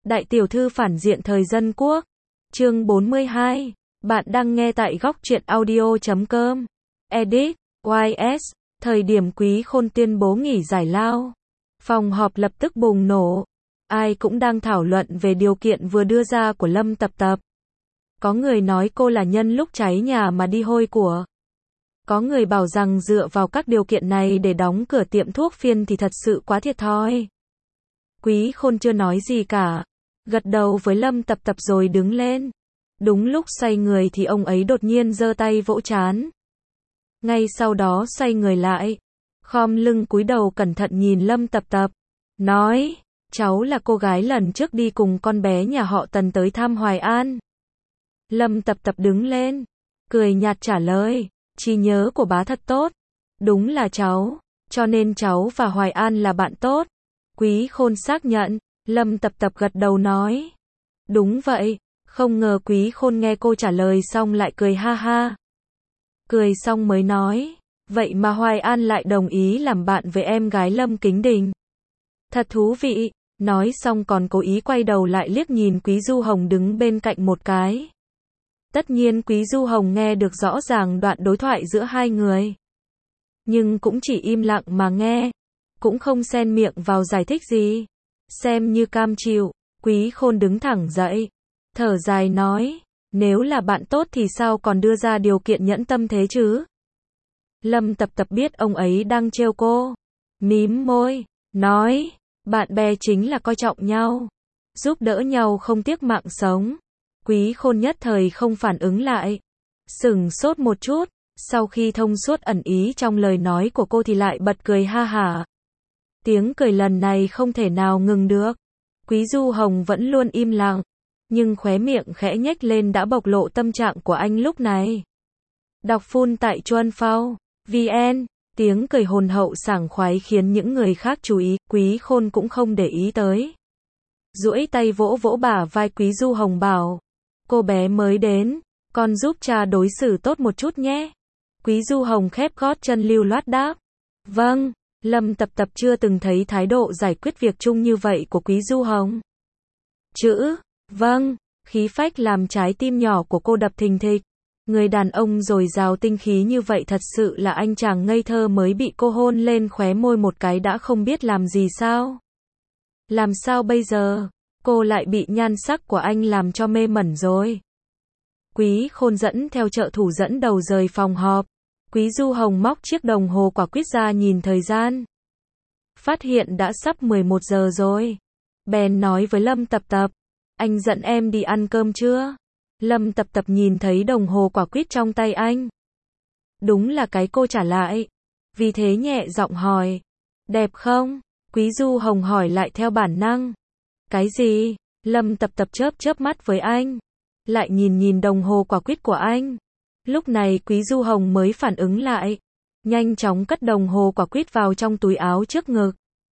Đại tiểu thư phản diện thời dân quốc. Chương 42. Bạn đang nghe tại góc truyện audio.com. Edit. YS. Thời điểm Quý Khôn tuyên bố nghỉ giải lao, phòng họp lập tức bùng nổ. Ai cũng đang thảo luận về điều kiện vừa đưa ra của Lâm Tập Tập. Có người nói cô là nhân lúc cháy nhà mà đi hôi của. Có người bảo rằng dựa vào các điều kiện này để đóng cửa tiệm thuốc phiện thì thật sự quá thiệt thòi. Quý Khôn chưa nói gì cả, gật đầu với Lâm Tập Tập rồi đứng lên. Đúng lúc xoay người thì ông ấy đột nhiên giơ tay vỗ trán. Ngay sau đó xoay người lại, khom lưng cúi đầu cẩn thận nhìn Lâm Tập Tập, nói, cháu là cô gái lần trước đi cùng con bé nhà họ Tần tới thăm Hoài An. Lâm Tập Tập đứng lên, cười nhạt trả lời, trí nhớ của bá thật tốt. Đúng là cháu, cho nên cháu và Hoài An là bạn tốt. Quý Khôn xác nhận. Lâm Tập Tập gật đầu nói, đúng vậy. Không ngờ Quý Khôn nghe cô trả lời xong lại cười ha ha. Cười xong mới nói, vậy mà Hoài An lại đồng ý làm bạn với em gái Lâm Kính Đình. Thật thú vị. Nói xong còn cố ý quay đầu lại liếc nhìn Quý Du Hồng đứng bên cạnh một cái. Tất nhiên Quý Du Hồng nghe được rõ ràng đoạn đối thoại giữa hai người, nhưng cũng chỉ im lặng mà nghe, cũng không xen miệng vào giải thích gì, xem như cam chịu. Quý Khôn đứng thẳng dậy, thở dài nói, nếu là bạn tốt thì sao còn đưa ra điều kiện nhẫn tâm thế chứ? Lâm Tập Tập biết ông ấy đang trêu cô, mím môi, nói, bạn bè chính là coi trọng nhau, giúp đỡ nhau không tiếc mạng sống. Quý Khôn nhất thời không phản ứng lại, sửng sốt một chút, sau khi thông suốt ẩn ý trong lời nói của cô thì lại bật cười ha hả. Tiếng cười lần này không thể nào ngừng được. Quý Du Hồng vẫn luôn im lặng, nhưng khóe miệng khẽ nhếch lên đã bộc lộ tâm trạng của anh lúc này. Đọc full tại Chuan Phao VN, tiếng cười hồn hậu sảng khoái khiến những người khác chú ý, Quý Khôn cũng không để ý tới. Duỗi tay vỗ vỗ bả vai Quý Du Hồng bảo, cô bé mới đến, con giúp cha đối xử tốt một chút nhé. Quý Du Hồng khép gót chân lưu loát đáp, vâng. Lâm Tập Tập chưa từng thấy thái độ giải quyết việc chung như vậy của Quý Du Hồng. Chữ vâng, khí phách làm trái tim nhỏ của cô đập thình thịch. Người đàn ông dồi dào tinh khí như vậy thật sự là anh chàng ngây thơ mới bị cô hôn lên khóe môi một cái đã không biết làm gì sao. Làm sao bây giờ? Cô lại bị nhan sắc của anh làm cho mê mẩn rồi. Quý Khôn dẫn theo trợ thủ dẫn đầu rời phòng họp. Quý Du Hồng móc chiếc đồng hồ quả quýt ra nhìn thời gian. Phát hiện đã sắp 11 giờ rồi. Bèn nói với Lâm Tập Tập, anh dẫn em đi ăn cơm chưa? Lâm Tập Tập nhìn thấy đồng hồ quả quýt trong tay anh. Đúng là cái cô trả lại. Vì thế nhẹ giọng hỏi, đẹp không? Quý Du Hồng hỏi lại theo bản năng. Cái gì? Lâm Tập Tập chớp mắt với anh. Lại nhìn đồng hồ quả quýt của anh. Lúc này Quý Du Hồng mới phản ứng lại, nhanh chóng cất đồng hồ quả quýt vào trong túi áo trước ngực.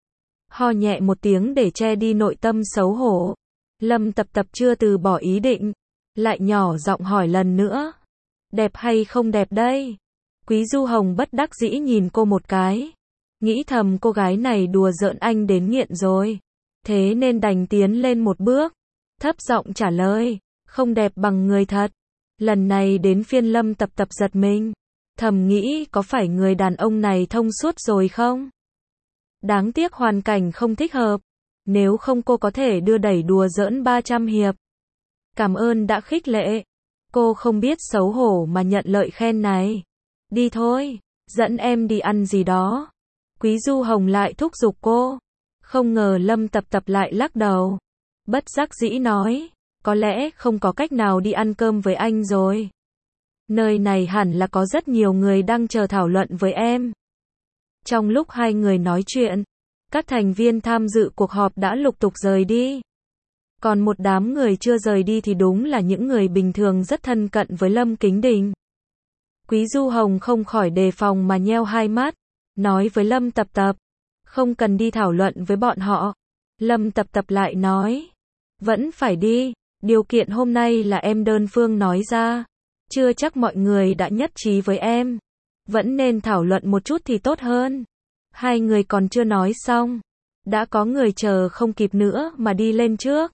Ho nhẹ một tiếng để che đi nội tâm xấu hổ. Lâm Tập Tập chưa từ bỏ ý định, lại nhỏ giọng hỏi lần nữa, đẹp hay không đẹp đây? Quý Du Hồng bất đắc dĩ nhìn cô một cái, nghĩ thầm cô gái này đùa giỡn anh đến nghiện rồi, thế nên đành tiến lên một bước, thấp giọng trả lời, không đẹp bằng người thật. Lần này đến phiên Lâm Tập Tập giật mình, thầm nghĩ có phải người đàn ông này thông suốt rồi không? Đáng tiếc hoàn cảnh không thích hợp, nếu không cô có thể đưa đẩy đùa giỡn 300 hiệp. Cảm ơn đã khích lệ. Cô không biết xấu hổ mà nhận lợi khen này. Đi thôi, dẫn em đi ăn gì đó. Quý Du Hồng lại thúc giục cô. Không ngờ Lâm Tập Tập lại lắc đầu, bất đắc dĩ nói, có lẽ không có cách nào đi ăn cơm với anh rồi. Nơi này hẳn là có rất nhiều người đang chờ thảo luận với em. Trong lúc hai người nói chuyện, các thành viên tham dự cuộc họp đã lục tục rời đi. Còn một đám người chưa rời đi thì đúng là những người bình thường rất thân cận với Lâm Kính Đình. Quý Du Hồng không khỏi đề phòng mà nheo hai mắt, nói với Lâm Tập Tập, không cần đi thảo luận với bọn họ. Lâm Tập Tập lại nói, vẫn phải đi. Điều kiện hôm nay là em đơn phương nói ra, chưa chắc mọi người đã nhất trí với em, vẫn nên thảo luận một chút thì tốt hơn. Hai người còn chưa nói xong, đã có người chờ không kịp nữa mà đi lên trước.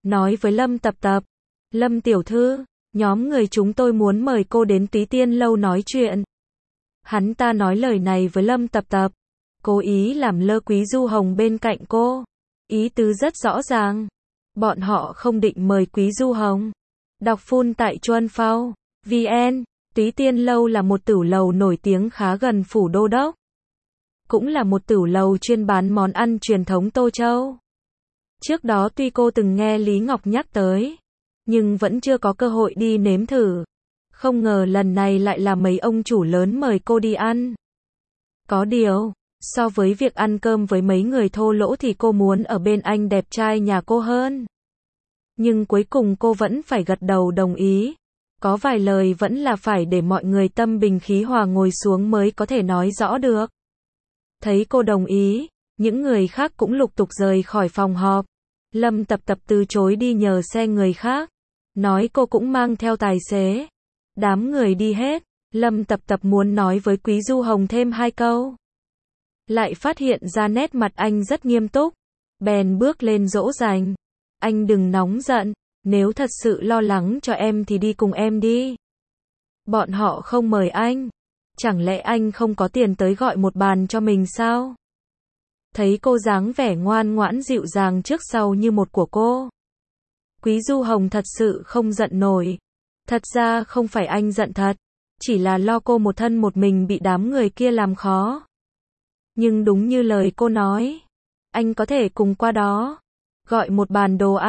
nói với Lâm Tập Tập. Lâm tiểu thư, nhóm người chúng tôi muốn mời cô đến Túy Tiên lâu nói chuyện. Hắn ta nói lời này với Lâm Tập Tập, cố ý làm lơ Quý Du Hồng bên cạnh cô. Ý tứ rất rõ ràng. Bọn họ không định mời Quý Du Hồng. Đọc full tại Chuan Phao VN. Túy Tiên lâu là một tửu lầu nổi tiếng khá gần phủ đô đốc. Cũng là một tửu lầu chuyên bán món ăn truyền thống Tô Châu. Trước đó tuy cô từng nghe Lý Ngọc nhắc tới, nhưng vẫn chưa có cơ hội đi nếm thử. Không ngờ lần này lại là mấy ông chủ lớn mời cô đi ăn. Có điều, so với việc ăn cơm với mấy người thô lỗ thì cô muốn ở bên anh đẹp trai nhà cô hơn. Nhưng cuối cùng cô vẫn phải gật đầu đồng ý. Có vài lời vẫn là phải để mọi người tâm bình khí hòa ngồi xuống mới có thể nói rõ được. Thấy cô đồng ý, những người khác cũng lục tục rời khỏi phòng họp. Lâm Tập Tập từ chối đi nhờ xe người khác, nói cô cũng mang theo tài xế. Đám người đi hết, Lâm Tập Tập muốn nói với Quý Du Hồng thêm 2 câu. Lại phát hiện ra nét mặt anh rất nghiêm túc, bèn bước lên dỗ dành. Anh đừng nóng giận, nếu thật sự lo lắng cho em thì đi cùng em đi. Bọn họ không mời anh, chẳng lẽ anh không có tiền tới gọi một bàn cho mình sao? Thấy cô dáng vẻ ngoan ngoãn dịu dàng trước sau như một của cô, Quý Du Hồng thật sự không giận nổi. Thật ra không phải anh giận thật, chỉ là lo cô một thân một mình bị đám người kia làm khó. Nhưng đúng như lời cô nói, anh có thể cùng qua đó, gọi một bàn đồ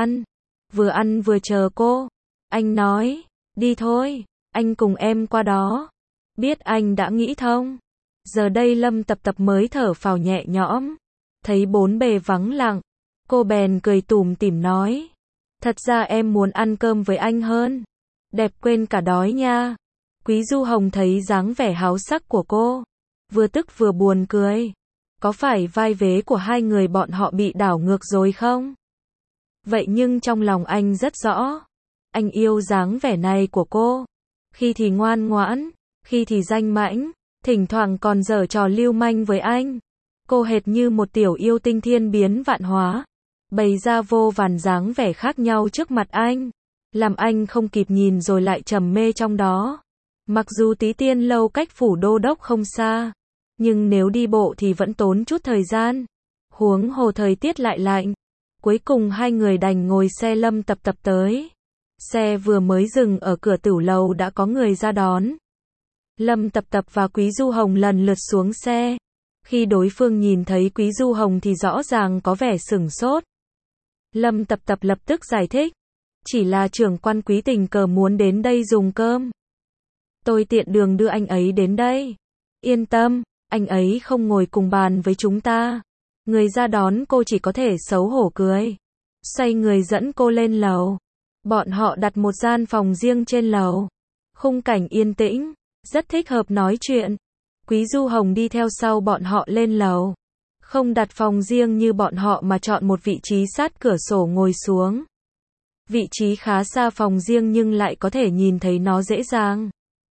ăn vừa chờ cô. Anh nói, đi thôi, anh cùng em qua đó. Biết anh đã nghĩ thông. Giờ đây Lâm Tập Tập mới thở phào nhẹ nhõm. Thấy bốn bề vắng lặng, cô bèn cười tủm tỉm nói, thật ra em muốn ăn cơm với anh hơn. Đẹp quên cả đói nha. Quý Du Hồng thấy dáng vẻ háo sắc của cô, vừa tức vừa buồn cười. Có phải vai vế của hai người bọn họ bị đảo ngược rồi không? Vậy nhưng trong lòng anh rất rõ, anh yêu dáng vẻ này của cô. Khi thì ngoan ngoãn, khi thì danh mãnh, thỉnh thoảng còn giở trò lưu manh với anh. Cô hệt như một tiểu yêu tinh thiên biến vạn hóa, bày ra vô vàn dáng vẻ khác nhau trước mặt anh, làm anh không kịp nhìn rồi lại trầm mê trong đó. Mặc dù Túy Tiên lâu cách phủ đô đốc không xa, nhưng nếu đi bộ thì vẫn tốn chút thời gian. Huống hồ thời tiết lại lạnh. Cuối cùng hai người đành ngồi xe Lâm Tập Tập tới. Xe vừa mới dừng ở cửa tửu lầu đã có người ra đón. Lâm Tập Tập và Quý Du Hồng lần lượt xuống xe. Khi đối phương nhìn thấy Quý Du Hồng thì rõ ràng có vẻ sửng sốt. Lâm Tập Tập lập tức giải thích, chỉ là trưởng quan Quý tình cờ muốn đến đây dùng cơm. Tôi tiện đường đưa anh ấy đến đây. Yên tâm, anh ấy không ngồi cùng bàn với chúng ta. Người ra đón cô chỉ có thể xấu hổ cười, xoay người dẫn cô lên lầu. Bọn họ đặt một gian phòng riêng trên lầu. Khung cảnh yên tĩnh, rất thích hợp nói chuyện. Quý Du Hồng đi theo sau bọn họ lên lầu. Không đặt phòng riêng như bọn họ mà chọn một vị trí sát cửa sổ ngồi xuống. Vị trí khá xa phòng riêng nhưng lại có thể nhìn thấy nó dễ dàng.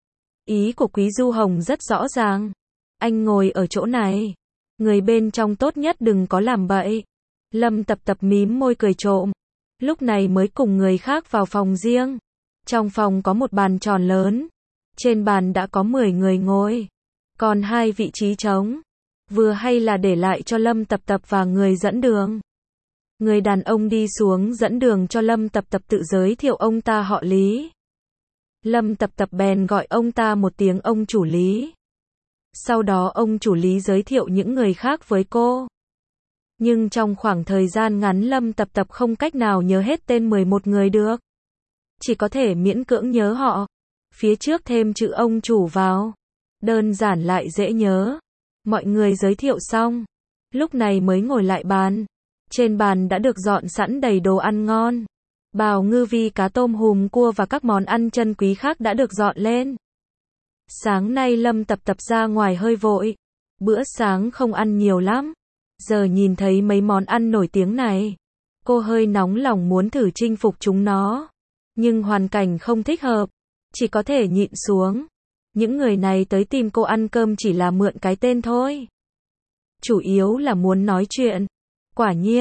Ý của Quý Du Hồng rất rõ ràng. Anh ngồi ở chỗ này, người bên trong tốt nhất đừng có làm bậy. Lâm Tập Tập mím môi cười trộm. Lúc này mới cùng người khác vào phòng riêng. Trong phòng có một bàn tròn lớn. Trên bàn đã có 10 người ngồi. Còn 2 vị trí trống. Vừa hay là để lại cho Lâm Tập Tập và người dẫn đường. Người đàn ông đi xuống dẫn đường cho Lâm Tập Tập tự giới thiệu ông ta họ Lý. Lâm Tập Tập bèn gọi ông ta một tiếng ông chủ Lý. Sau đó ông chủ Lý giới thiệu những người khác với cô. Nhưng trong khoảng thời gian ngắn Lâm Tập Tập không cách nào nhớ hết tên 11 người được. Chỉ có thể miễn cưỡng nhớ họ. Phía trước thêm chữ ông chủ vào. Đơn giản lại dễ nhớ. Mọi người giới thiệu xong. Lúc này mới ngồi lại bàn. Trên bàn đã được dọn sẵn đầy đồ ăn ngon. Bào ngư vi, cá tôm hùm, cua và các món ăn chân quý khác đã được dọn lên. Sáng nay Lâm Tập Tập ra ngoài hơi vội. Bữa sáng không ăn nhiều lắm. Giờ nhìn thấy mấy món ăn nổi tiếng này, cô hơi nóng lòng muốn thử chinh phục chúng nó. Nhưng hoàn cảnh không thích hợp, chỉ có thể nhịn xuống. Những người này tới tìm cô ăn cơm chỉ là mượn cái tên thôi. Chủ yếu là muốn nói chuyện. Quả nhiên,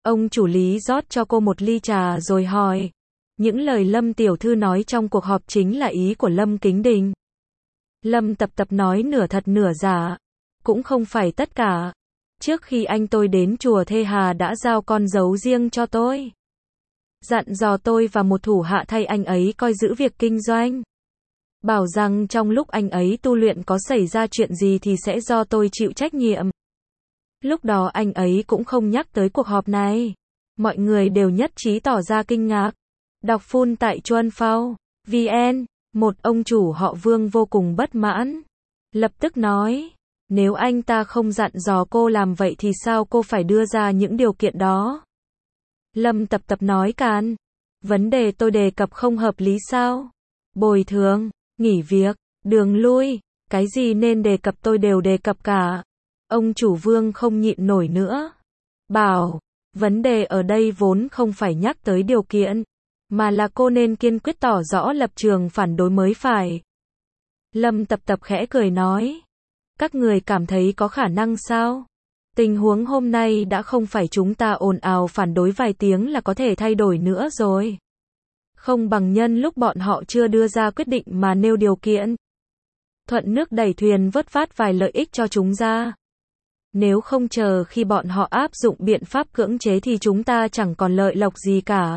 Ông chủ Lý rót cho cô một ly trà rồi hỏi. Những lời Lâm tiểu thư nói trong cuộc họp chính là ý của Lâm Kính Đình. Lâm Tập Tập nói nửa thật nửa giả. Cũng không phải tất cả. Trước khi anh tôi đến chùa Thê Hà đã giao con dấu riêng cho tôi. Dặn dò tôi và một thủ hạ thay anh ấy coi giữ việc kinh doanh. Bảo rằng trong lúc anh ấy tu luyện có xảy ra chuyện gì thì sẽ do tôi chịu trách nhiệm. Lúc đó anh ấy cũng không nhắc tới cuộc họp này. Mọi người đều nhất trí tỏ ra kinh ngạc. Đọc full tại Chuan Phao, VN, một ông chủ họ Vương vô cùng bất mãn. Lập tức nói, nếu anh ta không dặn dò cô làm vậy thì sao cô phải đưa ra những điều kiện đó? Lâm Tập Tập nói càn, vấn đề tôi đề cập không hợp lý sao? Bồi thường, nghỉ việc, đường lui, cái gì nên đề cập tôi đều đề cập cả. Ông chủ Vương không nhịn nổi nữa. Bảo, vấn đề ở đây vốn không phải nhắc tới điều kiện, mà là cô nên kiên quyết tỏ rõ lập trường phản đối mới phải. Lâm Tập Tập khẽ cười nói, các người cảm thấy có khả năng sao? Tình huống hôm nay đã không phải chúng ta ồn ào phản đối vài tiếng là có thể thay đổi nữa rồi. Không bằng nhân lúc bọn họ chưa đưa ra quyết định mà nêu điều kiện. Thuận nước đẩy thuyền vớt vát vài lợi ích cho chúng ra. Nếu không chờ khi bọn họ áp dụng biện pháp cưỡng chế thì chúng ta chẳng còn lợi lộc gì cả.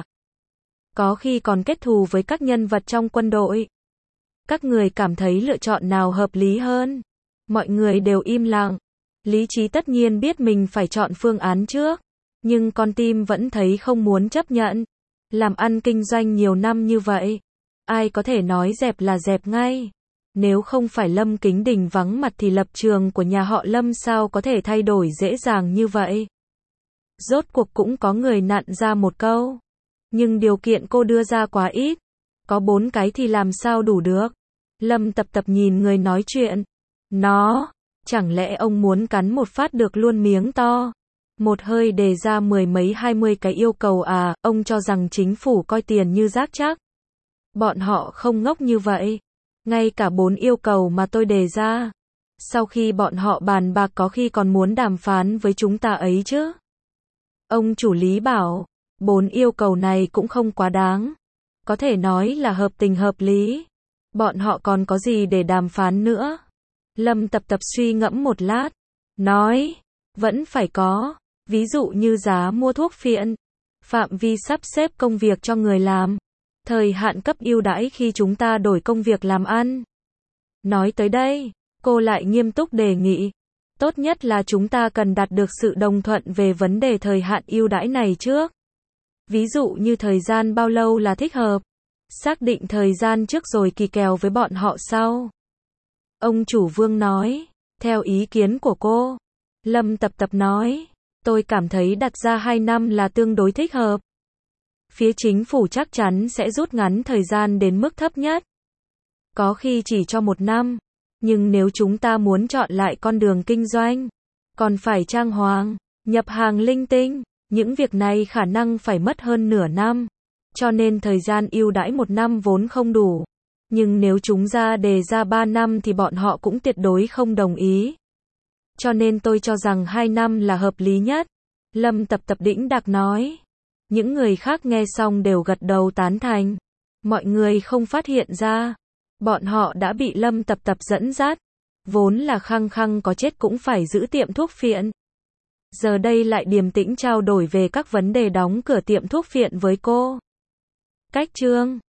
Có khi còn kết thù với các nhân vật trong quân đội. Các người cảm thấy lựa chọn nào hợp lý hơn? Mọi người đều im lặng. Lý trí tất nhiên biết mình phải chọn phương án trước. Nhưng con tim vẫn thấy không muốn chấp nhận. Làm ăn kinh doanh nhiều năm như vậy. Ai có thể nói dẹp là dẹp ngay. Nếu không phải Lâm Kính Đình vắng mặt thì lập trường của nhà họ Lâm sao có thể thay đổi dễ dàng như vậy. Rốt cuộc cũng có người nặn ra một câu. Nhưng điều kiện cô đưa ra quá ít. Có 4 cái thì làm sao đủ được. Lâm Tập Tập nhìn người nói chuyện. Chẳng lẽ ông muốn cắn một phát được luôn miếng to? Một hơi đề ra 10 mấy 20 cái yêu cầu à, ông cho rằng chính phủ coi tiền như rác chắc. Bọn họ không ngốc như vậy. Ngay cả 4 yêu cầu mà tôi đề ra. Sau khi bọn họ bàn bạc có khi còn muốn đàm phán với chúng ta ấy chứ. Ông chủ Lý bảo, 4 yêu cầu này cũng không quá đáng. Có thể nói là hợp tình hợp lý. Bọn họ còn có gì để đàm phán nữa? Lâm Tập Tập suy ngẫm một lát. Nói, vẫn phải có. Ví dụ như giá mua thuốc phiện. Phạm vi sắp xếp công việc cho người làm. Thời hạn cấp ưu đãi khi chúng ta đổi công việc làm ăn. Nói tới đây, cô lại nghiêm túc đề nghị. Tốt nhất là chúng ta cần đạt được sự đồng thuận về vấn đề thời hạn ưu đãi này trước. Ví dụ như thời gian bao lâu là thích hợp. Xác định thời gian trước rồi kỳ kèo với bọn họ sau. Ông chủ Vương nói, theo ý kiến của cô. Lâm Tập Tập nói, tôi cảm thấy đặt ra 2 năm là tương đối thích hợp. Phía chính phủ chắc chắn sẽ rút ngắn thời gian đến mức thấp nhất. Có khi chỉ cho 1 năm. Nhưng nếu chúng ta muốn chọn lại con đường kinh doanh, còn phải trang hoàng, nhập hàng linh tinh, những việc này khả năng phải mất hơn nửa năm. Cho nên thời gian ưu đãi 1 năm vốn không đủ. Nhưng nếu chúng đề ra 3 năm thì bọn họ cũng tuyệt đối không đồng ý. Cho nên tôi cho rằng 2 năm là hợp lý nhất. Lâm Tập Tập đĩnh đạc nói. Những người khác nghe xong đều gật đầu tán thành. Mọi người không phát hiện ra. Bọn họ đã bị Lâm Tập Tập dẫn dắt. Vốn là khăng khăng có chết cũng phải giữ tiệm thuốc phiện. Giờ đây lại điềm tĩnh trao đổi về các vấn đề đóng cửa tiệm thuốc phiện với cô. Cách chương